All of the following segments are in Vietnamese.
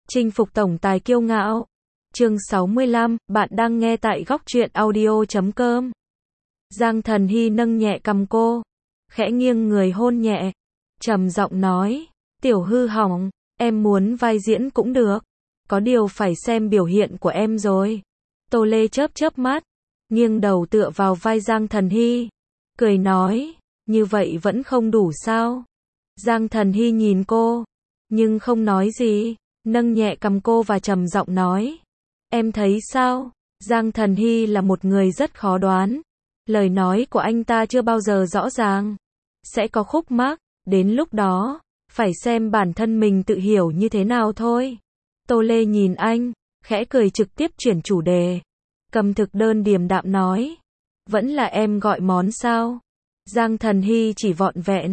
Chinh phục tổng tài kiêu ngạo. Chương 65, bạn đang nghe tại góc truyện audio.com. Giang Thần Hy nâng nhẹ cằm cô, khẽ nghiêng người hôn nhẹ, trầm giọng nói, tiểu hư hỏng, em muốn vai diễn cũng được, có điều phải xem biểu hiện của em rồi. Tô Lê chớp chớp mắt, nghiêng đầu tựa vào vai Giang Thần Hy, cười nói, như vậy vẫn không đủ sao? Giang Thần Hy nhìn cô, nhưng không nói gì, nâng nhẹ cằm cô và trầm giọng nói, em thấy sao? Giang Thần Hy là một người rất khó đoán, lời nói của anh ta chưa bao giờ rõ ràng, sẽ có khúc mắc, đến lúc đó, phải xem bản thân mình tự hiểu như thế nào thôi. Tô Lê nhìn anh, khẽ cười trực tiếp chuyển chủ đề, cầm thực đơn điềm đạm nói, vẫn là em gọi món sao? Giang Thần Hy chỉ vọn vẹn,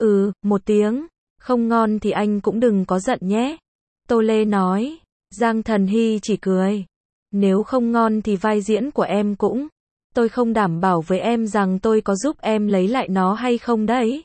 một tiếng, không ngon thì anh cũng đừng có giận nhé. Tô Lê nói, Giang Thần Hy chỉ cười, nếu không ngon thì vai diễn của em cũng, tôi không đảm bảo với em rằng tôi có giúp em lấy lại nó hay không đấy.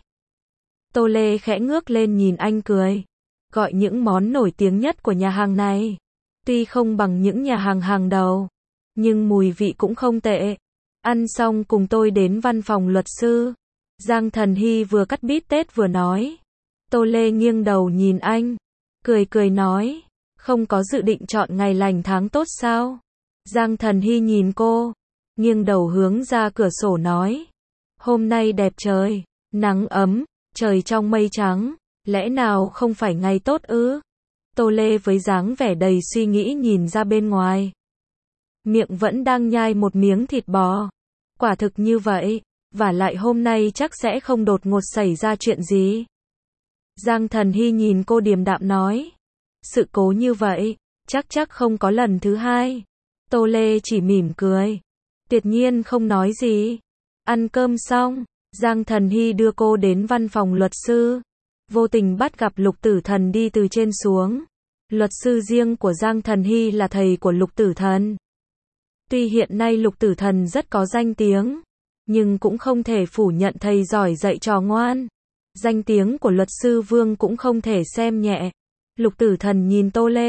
Tô Lê khẽ ngước lên nhìn anh cười, gọi những món nổi tiếng nhất của nhà hàng này, tuy không bằng những nhà hàng hàng đầu, nhưng mùi vị cũng không tệ. Ăn xong cùng tôi đến văn phòng luật sư. Giang Thần Hy vừa cắt bít tết vừa nói. Tô Lê nghiêng đầu nhìn anh, cười cười nói, không có dự định chọn ngày lành tháng tốt sao? Giang Thần Hy nhìn cô, nghiêng đầu hướng ra cửa sổ nói, hôm nay đẹp trời, nắng ấm, trời trong mây trắng, lẽ nào không phải ngày tốt ư? Tô Lê với dáng vẻ đầy suy nghĩ nhìn ra bên ngoài, miệng vẫn đang nhai một miếng thịt bò. Quả thực như vậy, vả lại hôm nay chắc sẽ không đột ngột xảy ra chuyện gì. Giang Thần Hy nhìn cô điềm đạm nói, sự cố như vậy, chắc không có lần thứ hai. Tô Lê chỉ mỉm cười, tuyệt nhiên không nói gì. Ăn cơm xong, Giang Thần Hy đưa cô đến văn phòng luật sư, vô tình bắt gặp Lục Tử Thần đi từ trên xuống. Luật sư riêng của Giang Thần Hy là thầy của Lục Tử Thần. Tuy hiện nay Lục Tử Thần rất có danh tiếng, nhưng cũng không thể phủ nhận thầy giỏi dạy trò ngoan. Danh tiếng của luật sư Vương cũng không thể xem nhẹ. Lục Tử Thần nhìn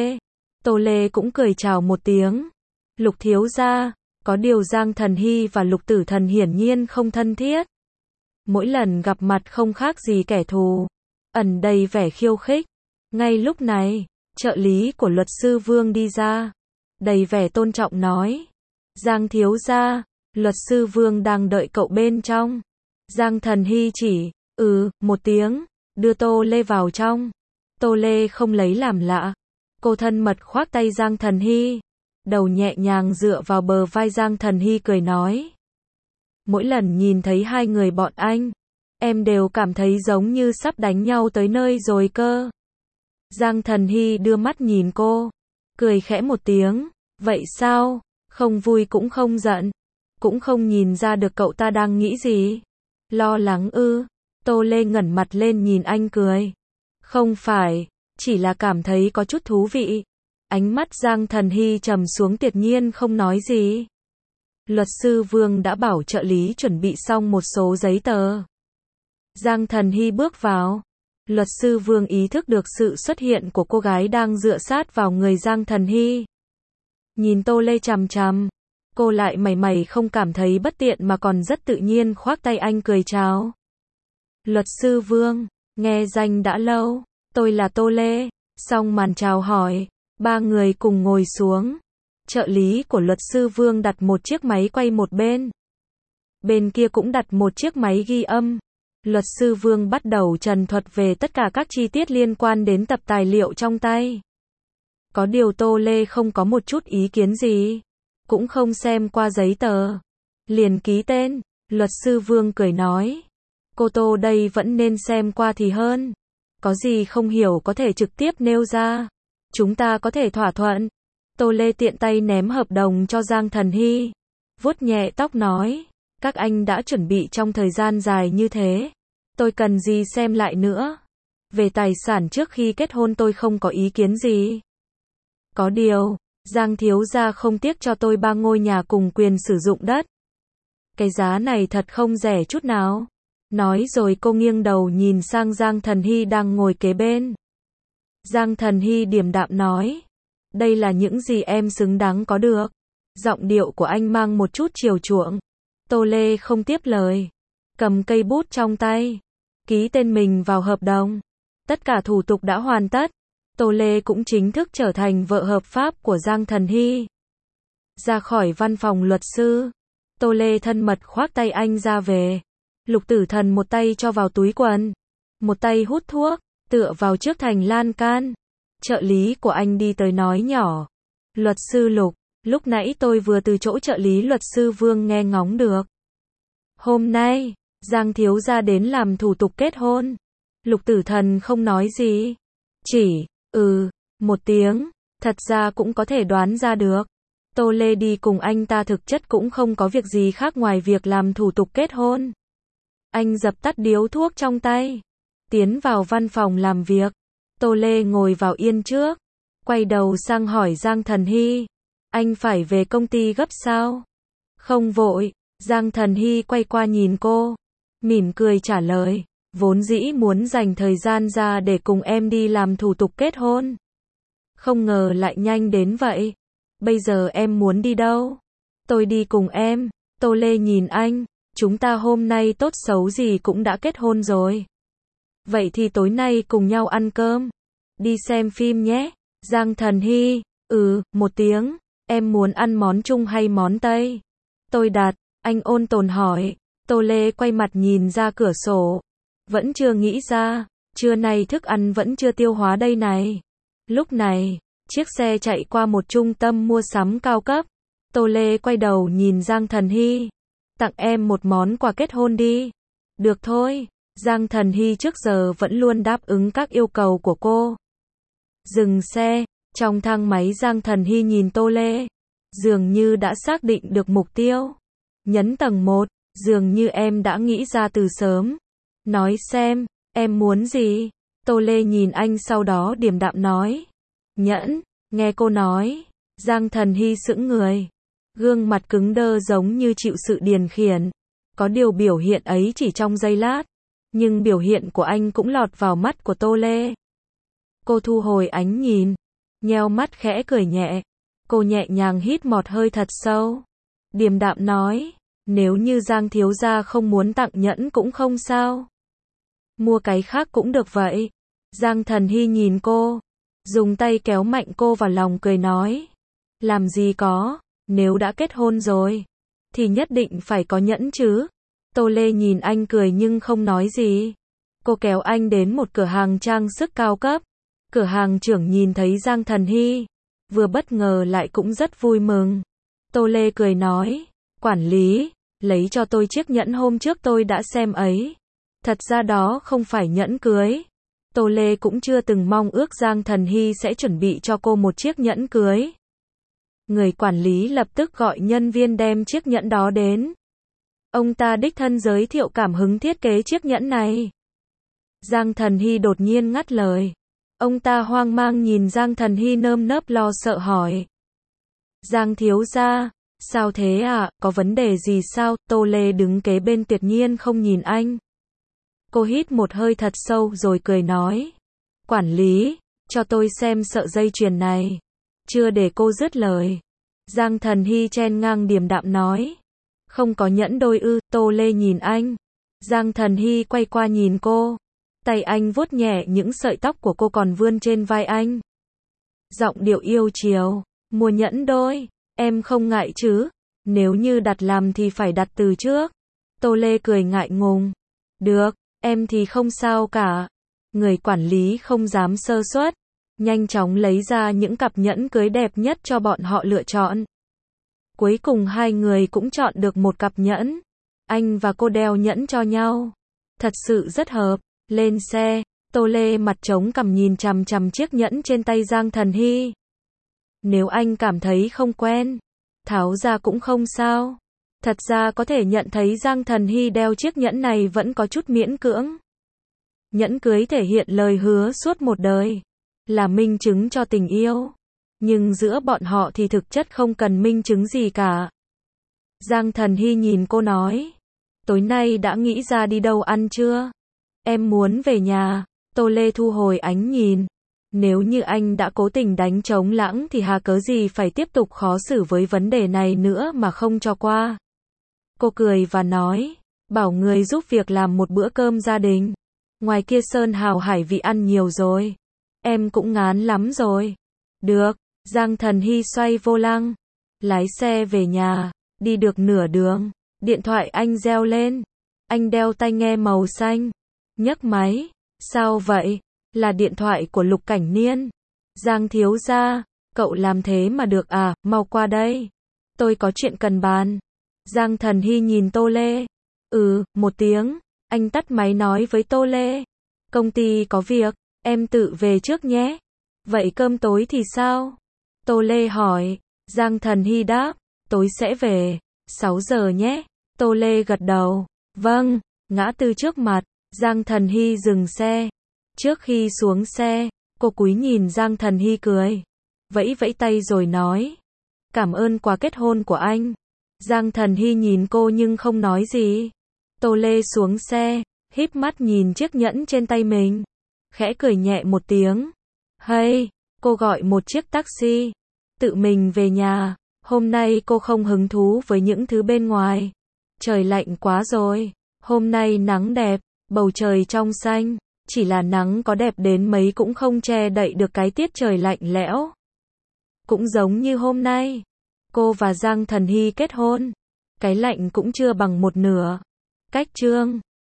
Tô Lê cũng cười chào một tiếng. Lục thiếu gia, có điều Giang Thần Hy và Lục Tử Thần hiển nhiên không thân thiết. Mỗi lần gặp mặt không khác gì kẻ thù, ẩn đầy vẻ khiêu khích. Ngay lúc này, trợ lý của luật sư Vương đi ra, đầy vẻ tôn trọng nói, Giang thiếu gia, luật sư Vương đang đợi cậu bên trong. Giang Thần Hy chỉ, một tiếng, đưa Tô Lê vào trong. Tô Lê không lấy làm lạ. Cô thân mật khoác tay Giang Thần Hy, đầu nhẹ nhàng dựa vào bờ vai Giang Thần Hy cười nói. Mỗi lần nhìn thấy hai người bọn anh, em đều cảm thấy giống như sắp đánh nhau tới nơi rồi cơ. Giang Thần Hy đưa mắt nhìn cô, cười khẽ một tiếng, vậy sao? Không vui cũng không giận, cũng không nhìn ra được cậu ta đang nghĩ gì. Lo lắng ư? Tô Lê ngẩng mặt lên nhìn anh cười. Không phải, chỉ là cảm thấy có chút thú vị. Ánh mắt Giang Thần Hy trầm xuống tuyệt nhiên không nói gì. Luật sư Vương đã bảo trợ lý chuẩn bị xong một số giấy tờ. Giang Thần Hy bước vào. Luật sư Vương ý thức được sự xuất hiện của cô gái đang dựa sát vào người Giang Thần Hy. Nhìn Tô Lê chằm chằm, cô lại mảy không cảm thấy bất tiện mà còn rất tự nhiên khoác tay anh cười chào. Luật sư Vương, nghe danh đã lâu, tôi là Tô Lê. Xong màn chào hỏi, ba người cùng ngồi xuống. Trợ lý của luật sư Vương đặt một chiếc máy quay một bên. Bên kia cũng đặt một chiếc máy ghi âm. Luật sư Vương bắt đầu trần thuật về tất cả các chi tiết liên quan đến tập tài liệu trong tay. Có điều Tô Lê không có một chút ý kiến gì, cũng không xem qua giấy tờ, liền ký tên. Luật sư Vương cười nói, cô Tô đây vẫn nên xem qua thì hơn, có gì không hiểu có thể trực tiếp nêu ra, chúng ta có thể thỏa thuận. Tô Lê tiện tay ném hợp đồng cho Giang Thần Hy, vuốt nhẹ tóc nói, các anh đã chuẩn bị trong thời gian dài như thế, tôi cần gì xem lại nữa. Về tài sản trước khi kết hôn tôi không có ý kiến gì. Có điều, Giang thiếu gia không tiếc cho tôi 3 ngôi nhà cùng quyền sử dụng đất. Cái giá này thật không rẻ chút nào. Nói rồi cô nghiêng đầu nhìn sang Giang Thần Hy đang ngồi kế bên. Giang Thần Hy điềm đạm nói. Đây là những gì em xứng đáng có được. Giọng điệu của anh mang một chút chiều chuộng. Tô Lê không tiếp lời. Cầm cây bút trong tay. Ký tên mình vào hợp đồng. Tất cả thủ tục đã hoàn tất. Tô Lê cũng chính thức trở thành vợ hợp pháp của Giang Thần Hy. Ra khỏi văn phòng luật sư. Tô Lê thân mật khoác tay anh ra về. Lục Tử Thần một tay cho vào túi quần. Một tay hút thuốc, tựa vào trước thành lan can. Trợ lý của anh đi tới nói nhỏ. Luật sư Lục, lúc nãy tôi vừa từ chỗ trợ lý luật sư Vương nghe ngóng được. Hôm nay, Giang thiếu gia đến làm thủ tục kết hôn. Lục Tử Thần không nói gì. Chỉ, một tiếng, thật ra cũng có thể đoán ra được. Tô Lê đi cùng anh ta thực chất cũng không có việc gì khác ngoài việc làm thủ tục kết hôn. Anh dập tắt điếu thuốc trong tay. Tiến vào văn phòng làm việc. Tô Lê ngồi vào yên trước. Quay đầu sang hỏi Giang Thần Hy. Anh phải về công ty gấp sao? Không vội. Giang Thần Hy quay qua nhìn cô. Mỉm cười trả lời. Vốn dĩ muốn dành thời gian ra để cùng em đi làm thủ tục kết hôn. Không ngờ lại nhanh đến vậy. Bây giờ em muốn đi đâu? Tôi đi cùng em. Tô Lê nhìn anh. Chúng ta hôm nay tốt xấu gì cũng đã kết hôn rồi. Vậy thì tối nay cùng nhau ăn cơm. Đi xem phim nhé. Giang Thần Hy. Một tiếng. Em muốn ăn món Trung hay món Tây? Tôi đặt. Anh ôn tồn hỏi. Tô Lê quay mặt nhìn ra cửa sổ. Vẫn chưa nghĩ ra. Trưa nay thức ăn vẫn chưa tiêu hóa đây này. Lúc này, chiếc xe chạy qua một trung tâm mua sắm cao cấp. Tô Lê quay đầu nhìn Giang Thần Hy. Tặng em một món quà kết hôn đi. Được thôi. Giang Thần Hy trước giờ vẫn luôn đáp ứng các yêu cầu của cô. Dừng xe. Trong thang máy Giang Thần Hy nhìn Tô Lê. Dường như đã xác định được mục tiêu. Nhấn tầng 1. Dường như em đã nghĩ ra từ sớm. Nói xem, em muốn gì? Tô Lê nhìn anh sau đó điềm đạm nói. Nhẫn. Nghe cô nói. Giang Thần Hy sững người. Gương mặt cứng đơ giống như chịu sự điền khiển. Có điều biểu hiện ấy chỉ trong giây lát. Nhưng biểu hiện của anh cũng lọt vào mắt của Tô Lê. Cô thu hồi ánh nhìn. Nheo mắt khẽ cười nhẹ. Cô nhẹ nhàng hít một hơi thật sâu. Điềm đạm nói. Nếu như Giang thiếu gia không muốn tặng nhẫn cũng không sao. Mua cái khác cũng được vậy. Giang Thần Hy nhìn cô. Dùng tay kéo mạnh cô vào lòng cười nói. Làm gì có. Nếu đã kết hôn rồi. Thì nhất định phải có nhẫn chứ. Tô Lê nhìn anh cười nhưng không nói gì. Cô kéo anh đến một cửa hàng trang sức cao cấp. Cửa hàng trưởng nhìn thấy Giang Thần Hy. Vừa bất ngờ lại cũng rất vui mừng. Tô Lê cười nói. Quản lý, lấy cho tôi chiếc nhẫn hôm trước tôi đã xem ấy. Thật ra đó không phải nhẫn cưới. Tô Lê cũng chưa từng mong ước Giang Thần Hy sẽ chuẩn bị cho cô một chiếc nhẫn cưới. Người quản lý lập tức gọi nhân viên đem chiếc nhẫn đó đến. Ông ta đích thân giới thiệu cảm hứng thiết kế chiếc nhẫn này. Giang Thần Hy đột nhiên ngắt lời. Ông ta hoang mang nhìn Giang Thần Hy nơm nớp lo sợ hỏi. Giang thiếu gia, sao thế ạ, có vấn đề gì sao? Tô Lê đứng kế bên tuyệt nhiên không nhìn anh. Cô hít một hơi thật sâu rồi cười nói. Quản lý, cho tôi xem sợi dây chuyền này. Chưa để cô dứt lời. Giang Thần Hy chen ngang điềm đạm nói. Không có nhẫn đôi ư? Tô Lê nhìn anh. Giang Thần Hy quay qua nhìn cô. Tay anh vuốt nhẹ những sợi tóc của cô còn vươn trên vai anh. Giọng điệu yêu chiều. Mua nhẫn đôi, em không ngại chứ? Nếu như đặt làm thì phải đặt từ trước. Tô Lê cười ngại ngùng. Được, em thì không sao cả. Người quản lý không dám sơ suất. Nhanh chóng lấy ra những cặp nhẫn cưới đẹp nhất cho bọn họ lựa chọn. Cuối cùng hai người cũng chọn được một cặp nhẫn. Anh và cô đeo nhẫn cho nhau. Thật sự rất hợp. Lên xe, Tô Lê mặt trống cằm nhìn chằm chằm chiếc nhẫn trên tay Giang Thần Hy. Nếu anh cảm thấy không quen, tháo ra cũng không sao. Thật ra có thể nhận thấy Giang Thần Hy đeo chiếc nhẫn này vẫn có chút miễn cưỡng. Nhẫn cưới thể hiện lời hứa suốt một đời, là minh chứng cho tình yêu. Nhưng giữa bọn họ thì thực chất không cần minh chứng gì cả. Giang Thần Hy nhìn cô nói. Tối nay đã nghĩ ra đi đâu ăn chưa? Em muốn về nhà. Tô Lê thu hồi ánh nhìn. Nếu như anh đã cố tình đánh trống lảng thì hà cớ gì phải tiếp tục khó xử với vấn đề này nữa mà không cho qua. Cô cười và nói, bảo người giúp việc làm một bữa cơm gia đình. Ngoài kia sơn hào hải vị ăn nhiều rồi. Em cũng ngán lắm rồi. Được, Giang Thần Hy xoay vô lăng. Lái xe về nhà, đi được nửa đường. Điện thoại anh reo lên. Anh đeo tai nghe màu xanh. Nhấc máy. Sao vậy? Là điện thoại của Lục Cảnh Niên. Giang thiếu gia, cậu làm thế mà được à, mau qua đây. Tôi có chuyện cần bàn. Giang Thần Hy nhìn Tô Lê. Một tiếng. Anh tắt máy nói với Tô Lê. Công ty có việc, em tự về trước nhé. Vậy cơm tối thì sao? Tô Lê hỏi. Giang Thần Hy đáp, tối sẽ về, 6 giờ nhé. Tô Lê gật đầu. Vâng, ngã tư trước mặt, Giang Thần Hy dừng xe. Trước khi xuống xe, cô cúi nhìn Giang Thần Hy cười. Vẫy vẫy tay rồi nói. Cảm ơn quà kết hôn của anh. Giang Thần Hy nhìn cô nhưng không nói gì. Tô Lê xuống xe, híp mắt nhìn chiếc nhẫn trên tay mình. Khẽ cười nhẹ một tiếng. Hay, cô gọi một chiếc taxi. Tự mình về nhà. Hôm nay cô không hứng thú với những thứ bên ngoài. Trời lạnh quá rồi. Hôm nay nắng đẹp, bầu trời trong xanh. Chỉ là nắng có đẹp đến mấy cũng không che đậy được cái tiết trời lạnh lẽo. Cũng giống như hôm nay, cô và Giang Thần Hy kết hôn. Cái lạnh cũng chưa bằng một nửa. Cách chương